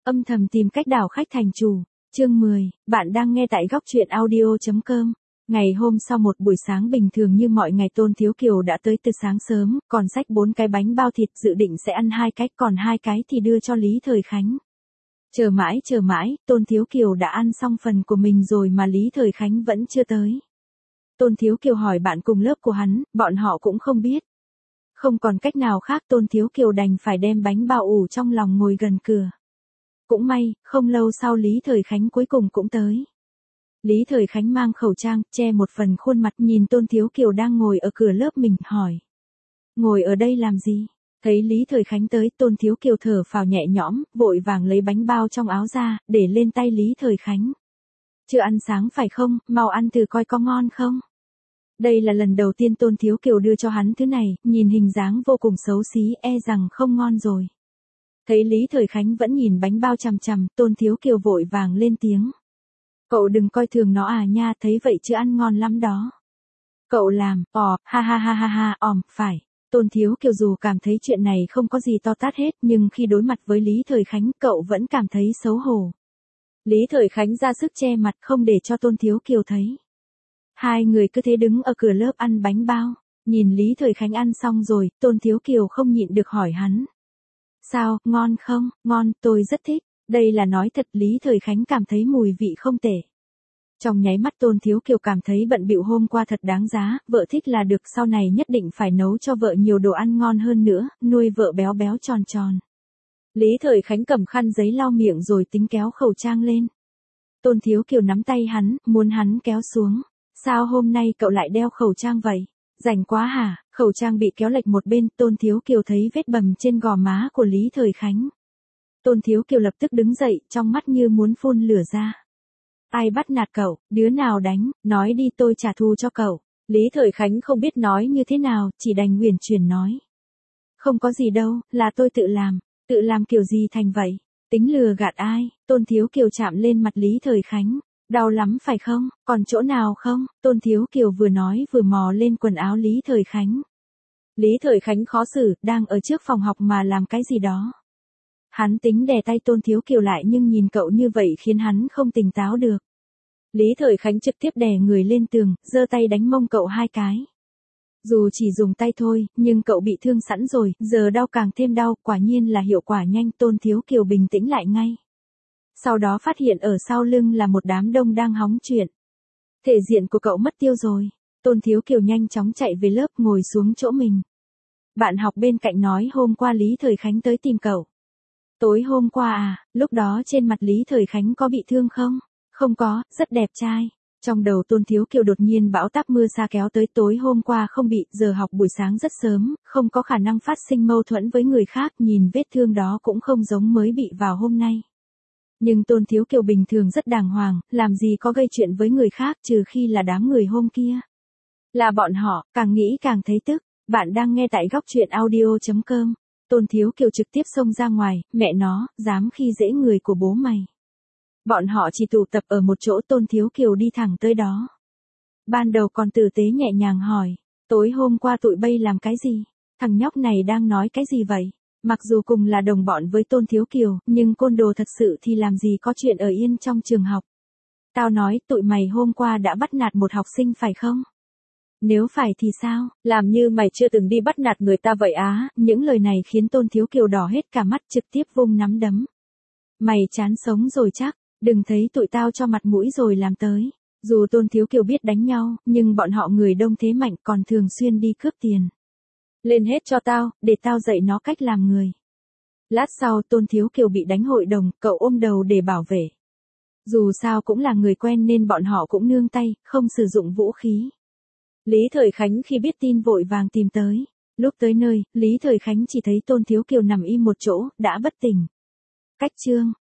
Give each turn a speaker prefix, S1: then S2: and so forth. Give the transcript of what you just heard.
S1: Âm thầm tìm cách đảo khách thành chủ. Chương 10, bạn đang nghe tại góc truyện audio.com. Ngày hôm sau một buổi sáng bình thường như mọi ngày, Tôn Thiếu Kiều đã tới từ sáng sớm, còn xách 4 cái bánh bao thịt, dự định sẽ ăn 2 cái, còn 2 cái thì đưa cho Lý Thời Khánh. Chờ mãi, Tôn Thiếu Kiều đã ăn xong phần của mình rồi mà Lý Thời Khánh vẫn chưa tới. Tôn Thiếu Kiều hỏi bạn cùng lớp của hắn, bọn họ cũng không biết. Không còn cách nào khác, Tôn Thiếu Kiều đành phải đem bánh bao ủ trong lòng ngồi gần cửa. Cũng may, không lâu sau Lý Thời Khánh cuối cùng cũng tới. Lý Thời Khánh mang khẩu trang, che một phần khuôn mặt, nhìn Tôn Thiếu Kiều đang ngồi ở cửa lớp mình, hỏi. Ngồi ở đây làm gì? Thấy Lý Thời Khánh tới, Tôn Thiếu Kiều thở phào nhẹ nhõm, vội vàng lấy bánh bao trong áo ra, để lên tay Lý Thời Khánh. Chưa ăn sáng phải không, mau ăn thử coi có ngon không? Đây là lần đầu tiên Tôn Thiếu Kiều đưa cho hắn thứ này, nhìn hình dáng vô cùng xấu xí, e rằng không ngon rồi. Thấy Lý Thời Khánh vẫn nhìn bánh bao chằm chằm, Tôn Thiếu Kiều vội vàng lên tiếng. Cậu đừng coi thường nó à nha, thấy vậy chứ ăn ngon lắm đó. Cậu làm, ha, phải. Tôn Thiếu Kiều dù cảm thấy chuyện này không có gì to tát hết, nhưng khi đối mặt với Lý Thời Khánh, cậu vẫn cảm thấy xấu hổ. Lý Thời Khánh ra sức che mặt không để cho Tôn Thiếu Kiều thấy. Hai người cứ thế đứng ở cửa lớp ăn bánh bao, nhìn Lý Thời Khánh ăn xong rồi, Tôn Thiếu Kiều không nhịn được hỏi hắn. Sao, ngon không? Ngon, tôi rất thích. Đây là nói thật, Lý Thời Khánh cảm thấy mùi vị không tệ. Trong nháy mắt Tôn Thiếu Kiều cảm thấy bận bịu hôm qua thật đáng giá, vợ thích là được, sau này nhất định phải nấu cho vợ nhiều đồ ăn ngon hơn nữa, nuôi vợ béo béo tròn tròn. Lý Thời Khánh cầm khăn giấy lau miệng rồi tính kéo khẩu trang lên. Tôn Thiếu Kiều nắm tay hắn, muốn hắn kéo xuống. Sao hôm nay cậu lại đeo khẩu trang vậy? Rảnh quá hả? Khẩu trang bị kéo lệch một bên, Tôn Thiếu Kiều thấy vết bầm trên gò má của Lý Thời Khánh. Tôn Thiếu Kiều lập tức đứng dậy, trong mắt như muốn phun lửa ra. Ai bắt nạt cậu, đứa nào đánh, nói đi tôi trả thù cho cậu. Lý Thời Khánh không biết nói như thế nào, chỉ đành uyển chuyển nói. Không có gì đâu, là tôi tự làm kiểu gì thành vậy, tính lừa gạt ai? Tôn Thiếu Kiều chạm lên mặt Lý Thời Khánh. Đau lắm phải không, còn chỗ nào không? Tôn Thiếu Kiều vừa nói vừa mò lên quần áo Lý Thời Khánh. Lý Thời Khánh khó xử, đang ở trước phòng học mà làm cái gì đó. Hắn tính đè tay Tôn Thiếu Kiều lại nhưng nhìn cậu như vậy khiến hắn không tỉnh táo được. Lý Thời Khánh trực tiếp đè người lên tường, giơ tay đánh mông cậu 2 cái. Dù chỉ dùng tay thôi, nhưng cậu bị thương sẵn rồi, giờ đau càng thêm đau, quả nhiên là hiệu quả nhanh. Tôn Thiếu Kiều bình tĩnh lại ngay. Sau đó phát hiện ở sau lưng là một đám đông đang hóng chuyện. Thể diện của cậu mất tiêu rồi. Tôn Thiếu Kiều nhanh chóng chạy về lớp, ngồi xuống chỗ mình. Bạn học bên cạnh nói hôm qua Lý Thời Khánh tới tìm cậu. Tối hôm qua à, lúc đó trên mặt Lý Thời Khánh có bị thương không? Không có, rất đẹp trai. Trong đầu Tôn Thiếu Kiều đột nhiên bão táp mưa sa kéo tới, tối hôm qua không bị, giờ học buổi sáng rất sớm, không có khả năng phát sinh mâu thuẫn với người khác, nhìn vết thương đó cũng không giống mới bị vào hôm nay. Nhưng Tôn Thiếu Kiều bình thường rất đàng hoàng, làm gì có gây chuyện với người khác trừ khi là đám người hôm kia. Là bọn họ, càng nghĩ càng thấy tức. Bạn đang nghe tại góc truyện audio.com. Tôn Thiếu Kiều trực tiếp xông ra ngoài, mẹ nó, dám khi dễ người của bố mày. Bọn họ chỉ tụ tập ở một chỗ, Tôn Thiếu Kiều đi thẳng tới đó. Ban đầu còn tử tế nhẹ nhàng hỏi, tối hôm qua tụi bay làm cái gì? Thằng nhóc này đang nói cái gì vậy? Mặc dù cùng là đồng bọn với Tôn Thiếu Kiều, nhưng côn đồ thật sự thì làm gì có chuyện ở yên trong trường học. Tao nói, tụi mày hôm qua đã bắt nạt một học sinh phải không? Nếu phải thì sao? Làm như mày chưa từng đi bắt nạt người ta vậy á? Những lời này khiến Tôn Thiếu Kiều đỏ hết cả mắt, trực tiếp vung nắm đấm. Mày chán sống rồi chắc, đừng thấy tụi tao cho mặt mũi rồi làm tới. Dù Tôn Thiếu Kiều biết đánh nhau, nhưng bọn họ người đông thế mạnh, còn thường xuyên đi cướp tiền. Lên hết cho tao, để tao dạy nó cách làm người. Lát sau Tôn Thiếu Kiều bị đánh hội đồng, cậu ôm đầu để bảo vệ. Dù sao cũng là người quen nên bọn họ cũng nương tay, không sử dụng vũ khí. Lý Thời Khánh khi biết tin vội vàng tìm tới. Lúc tới nơi, Lý Thời Khánh chỉ thấy Tôn Thiếu Kiều nằm im một chỗ, đã bất tỉnh. Cách chương.